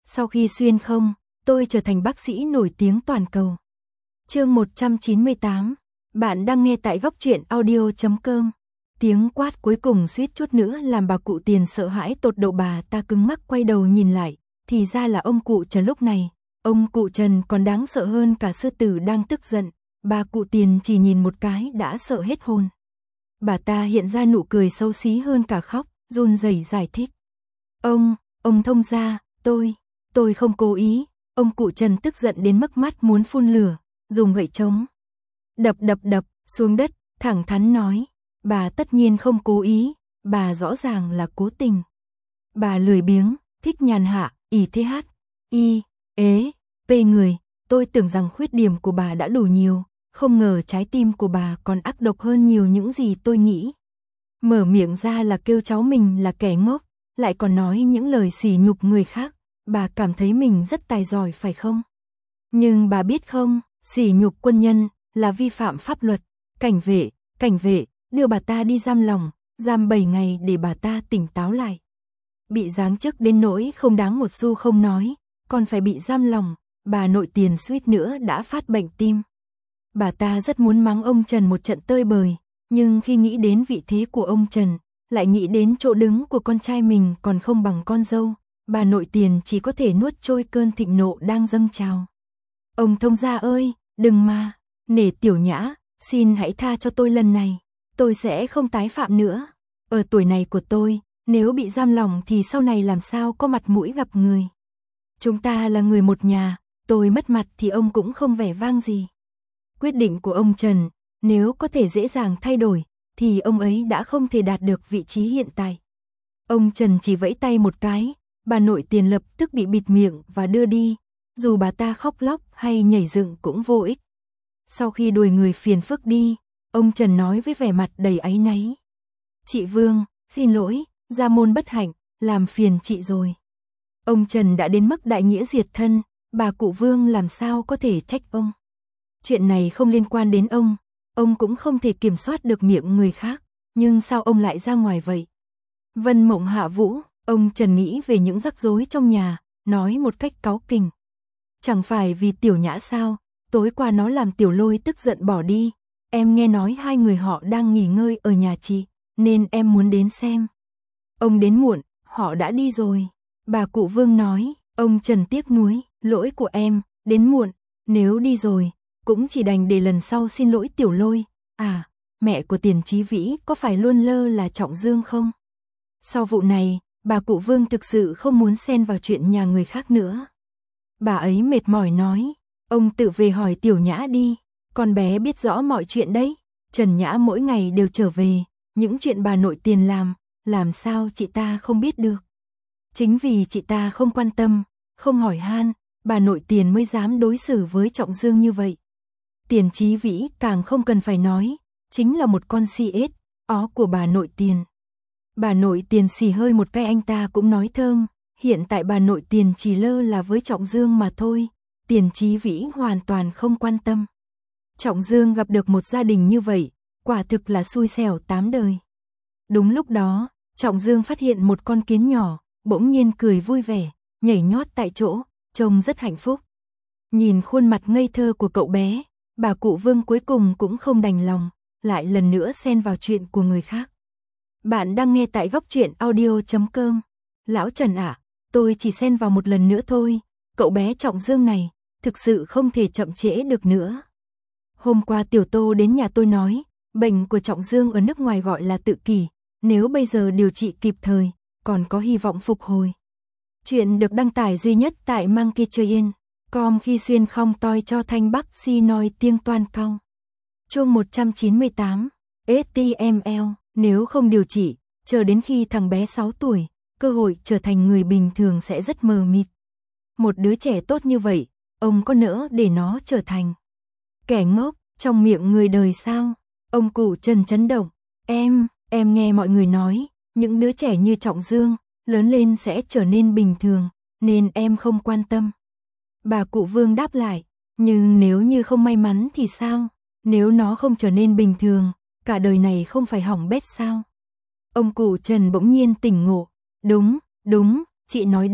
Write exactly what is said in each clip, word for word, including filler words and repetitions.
Sau khi xuyên không, tôi trở thành bác sĩ nổi tiếng toàn cầu. Chương một trăm chín mươi tám. Bạn đang nghe tại góc truyện audio chấm com. Tiếng quát cuối cùng suýt chút nữa làm bà cụ Tiền sợ hãi tột độ, bà ta cứng ngắc quay đầu nhìn lại, thì ra là ông cụ Trần. Lúc này, ông cụ Trần còn đáng sợ hơn cả sư tử đang tức giận. Bà cụ Tiền chỉ nhìn một cái đã sợ hết hồn. Bà ta hiện ra nụ cười xấu xí hơn cả khóc, run rẩy giải thích. Ông, ông thông gia, tôi, tôi không cố ý. Ông cụ Trần tức giận đến mức mắt muốn phun lửa, dùng gậy trống đập đập đập xuống đất, thẳng thắn nói, bà tất nhiên không cố ý, bà rõ ràng là cố tình. Bà lười biếng, thích nhàn hạ, ỷ thế hát, y, ế, pê người. Tôi tưởng rằng khuyết điểm của bà đã đủ nhiều, không ngờ trái tim của bà còn ác độc hơn nhiều những gì tôi nghĩ. Mở miệng ra là kêu cháu mình là kẻ ngốc, lại còn nói những lời sỉ nhục người khác. Bà cảm thấy mình rất tài giỏi phải không? Nhưng bà biết không, sỉ nhục quân nhân là vi phạm pháp luật. Cảnh vệ, cảnh vệ, đưa bà ta đi giam lỏng, giam bảy ngày để bà ta tỉnh táo lại. Bị giáng chức đến nỗi không đáng một xu không nói, còn phải bị giam lỏng. Bà nội Tiền suýt nữa đã phát bệnh tim. Bà ta rất muốn mắng ông Trần một trận tơi bời, nhưng khi nghĩ đến vị thế của ông Trần, lại nghĩ đến chỗ đứng của con trai mình còn không bằng con dâu. Bà nội Tiền chỉ có thể nuốt trôi cơn thịnh nộ đang dâng trào. Ông thông gia ơi, đừng mà, nể tiểu nhã, xin hãy tha cho tôi lần này, tôi sẽ không tái phạm nữa. Ở tuổi này của tôi, nếu bị giam lỏng thì sau này làm sao có mặt mũi gặp người. Chúng ta là người một nhà, tôi mất mặt thì ông cũng không vẻ vang gì. Quyết định của ông Trần, nếu có thể dễ dàng thay đổi, thì ông ấy đã không thể đạt được vị trí hiện tại. Ông Trần chỉ vẫy tay một cái, bà nội Tiền lập tức bị bịt miệng và đưa đi, dù bà ta khóc lóc hay nhảy dựng cũng vô ích. Sau khi đuổi người phiền phức đi, ông Trần nói với vẻ mặt đầy áy náy. Chị Vương, xin lỗi, gia môn bất hạnh, làm phiền chị rồi. Ông Trần đã đến mức đại nghĩa diệt thân, bà cụ Vương làm sao có thể trách ông. Chuyện này không liên quan đến ông, ông cũng không thể kiểm soát được miệng người khác, nhưng sao ông lại ra ngoài vậy? Vân Mộng Hạ Vũ, ông Trần nghĩ về những rắc rối trong nhà, nói một cách cáu kỉnh. Chẳng phải vì Tiểu Nhã sao, tối qua nó làm Tiểu Lôi tức giận bỏ đi, em nghe nói hai người họ đang nghỉ ngơi ở nhà chị, nên em muốn đến xem. Ông đến muộn, họ đã đi rồi. Bà cụ Vương nói, ông Trần tiếc nuối, lỗi của em, đến muộn, nếu đi rồi, cũng chỉ đành để lần sau xin lỗi Tiểu Lôi. À, mẹ của Tiền Chí Vĩ có phải luôn lơ là Trọng Dương không? Sau vụ này, bà cụ Vương thực sự không muốn xen vào chuyện nhà người khác nữa. Bà ấy mệt mỏi nói, ông tự về hỏi Tiểu Nhã đi, con bé biết rõ mọi chuyện đấy. Trần Nhã mỗi ngày đều trở về, những chuyện bà nội Tiền làm, làm sao chị ta không biết được. Chính vì chị ta không quan tâm, không hỏi han, bà nội Tiền mới dám đối xử với Trọng Dương như vậy. Tiền Chí Vĩ càng không cần phải nói, chính là một con si ếch, ó của bà nội Tiền. Bà nội Tiền xì hơi một cái anh ta cũng nói thơm, hiện tại bà nội Tiền chỉ lơ là với Trọng Dương mà thôi, Tiền Chí Vĩ hoàn toàn không quan tâm. Trọng Dương gặp được một gia đình như vậy, quả thực là xui xẻo tám đời. Đúng lúc đó, Trọng Dương phát hiện một con kiến nhỏ, bỗng nhiên cười vui vẻ, nhảy nhót tại chỗ, trông rất hạnh phúc. Nhìn khuôn mặt ngây thơ của cậu bé, bà cụ Vương cuối cùng cũng không đành lòng, lại lần nữa xen vào chuyện của người khác. Bạn đang nghe tại góc truyện audio chấm com. Lão Trần ạ, tôi chỉ xen vào một lần nữa thôi, cậu bé Trọng Dương này, thực sự không thể chậm trễ được nữa. Hôm qua Tiểu Tô đến nhà tôi nói, bệnh của Trọng Dương ở nước ngoài gọi là tự kỷ, nếu bây giờ điều trị kịp thời, còn có hy vọng phục hồi. Chuyện được đăng tải duy nhất tại Monkey Train chấm com khi xuyên không toi cho thanh bắc si nói tiếng toan cao. Chương một trăm chín mươi tám, ét tê em lờ, nếu không điều trị, chờ đến khi thằng bé sáu tuổi, cơ hội trở thành người bình thường sẽ rất mờ mịt. Một đứa trẻ tốt như vậy, ông có nỡ để nó trở thành kẻ ngốc trong miệng người đời sao? Ông cụ Trần chấn động, em, em nghe mọi người nói, những đứa trẻ như Trọng Dương, lớn lên sẽ trở nên bình thường, nên em không quan tâm. Bà cụ Vương đáp lại, nhưng nếu như không may mắn thì sao? Nếu nó không trở nên bình thường, cả đời này không phải hỏng bét sao? Ông cụ Trần bỗng nhiên tỉnh ngộ, đúng, đúng, chị nói đúng,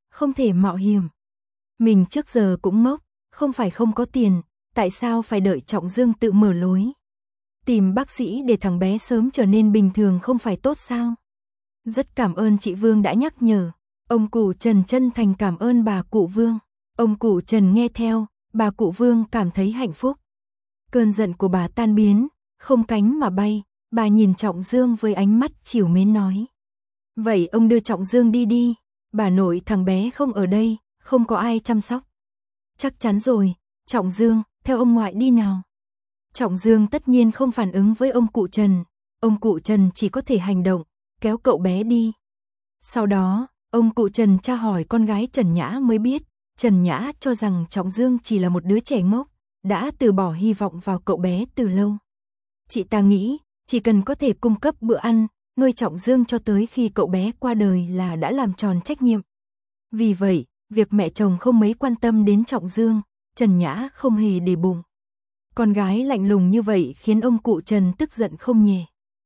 không thể mạo hiểm. Mình trước giờ cũng ngốc, không phải không có tiền, tại sao phải đợi Trọng Dương tự mở lối? Tìm bác sĩ để thằng bé sớm trở nên bình thường không phải tốt sao? Rất cảm ơn chị Vương đã nhắc nhở. Ông cụ Trần chân thành cảm ơn bà cụ Vương. Ông cụ Trần nghe theo, bà cụ Vương cảm thấy hạnh phúc. Cơn giận của bà tan biến, không cánh mà bay, bà nhìn Trọng Dương với ánh mắt trìu mến nói. Vậy ông đưa Trọng Dương đi đi, bà nội thằng bé không ở đây, không có ai chăm sóc. Chắc chắn rồi, Trọng Dương, theo ông ngoại đi nào. Trọng Dương tất nhiên không phản ứng với ông cụ Trần, ông cụ Trần chỉ có thể hành động, kéo cậu bé đi. Sau đó, ông cụ Trần tra hỏi con gái Trần Nhã mới biết, Trần Nhã cho rằng Trọng Dương chỉ là một đứa trẻ ngốc, đã từ bỏ hy vọng vào cậu bé từ lâu. Chị ta nghĩ, chỉ cần có thể cung cấp bữa ăn, nuôi Trọng Dương cho tới khi cậu bé qua đời là đã làm tròn trách nhiệm. Vì vậy, việc mẹ chồng không mấy quan tâm đến Trọng Dương, Trần Nhã không hề để bụng. Con gái lạnh lùng như vậy khiến ông cụ Trần tức giận không nhẹ.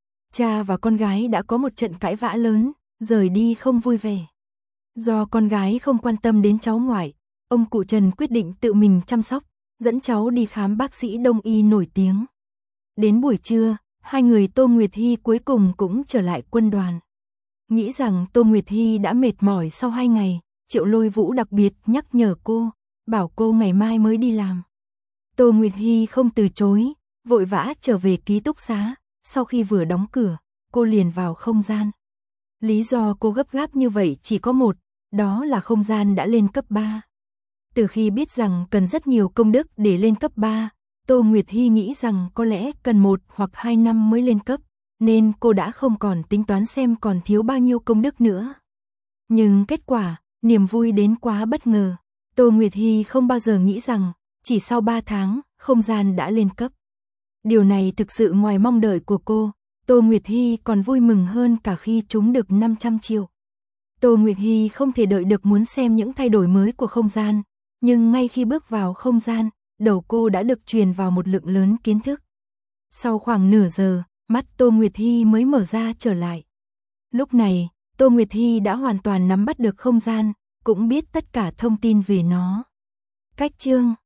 Cha và con gái đã có một trận cãi vã lớn, rời đi không vui vẻ. Do con gái không quan tâm đến cháu ngoại, ông cụ Trần quyết định tự mình chăm sóc, dẫn cháu đi khám bác sĩ đông y nổi tiếng. Đến buổi trưa, hai người Tô Nguyệt Hy cuối cùng cũng trở lại quân đoàn. Nghĩ rằng Tô Nguyệt Hy đã mệt mỏi sau hai ngày, Triệu Lôi Vũ đặc biệt nhắc nhở cô, bảo cô ngày mai mới đi làm. Tô Nguyệt Hy không từ chối, vội vã trở về ký túc xá, sau khi vừa đóng cửa, cô liền vào không gian. Lý do cô gấp gáp như vậy chỉ có một, đó là không gian đã lên cấp ba. Từ khi biết rằng cần rất nhiều công đức để lên cấp ba, Tô Nguyệt Hy nghĩ rằng có lẽ cần một hoặc hai năm mới lên cấp, nên cô đã không còn tính toán xem còn thiếu bao nhiêu công đức nữa. Nhưng kết quả, niềm vui đến quá bất ngờ. Tô Nguyệt Hy không bao giờ nghĩ rằng, chỉ sau ba tháng, không gian đã lên cấp. Điều này thực sự ngoài mong đợi của cô, Tô Nguyệt Hy còn vui mừng hơn cả khi trúng được năm trăm triệu. Tô Nguyệt Hy không thể đợi được muốn xem những thay đổi mới của không gian, nhưng ngay khi bước vào không gian, đầu cô đã được truyền vào một lượng lớn kiến thức. Sau khoảng nửa giờ, mắt Tô Nguyệt Hy mới mở ra trở lại. Lúc này, Tô Nguyệt Hy đã hoàn toàn nắm bắt được không gian, cũng biết tất cả thông tin về nó. Cách chương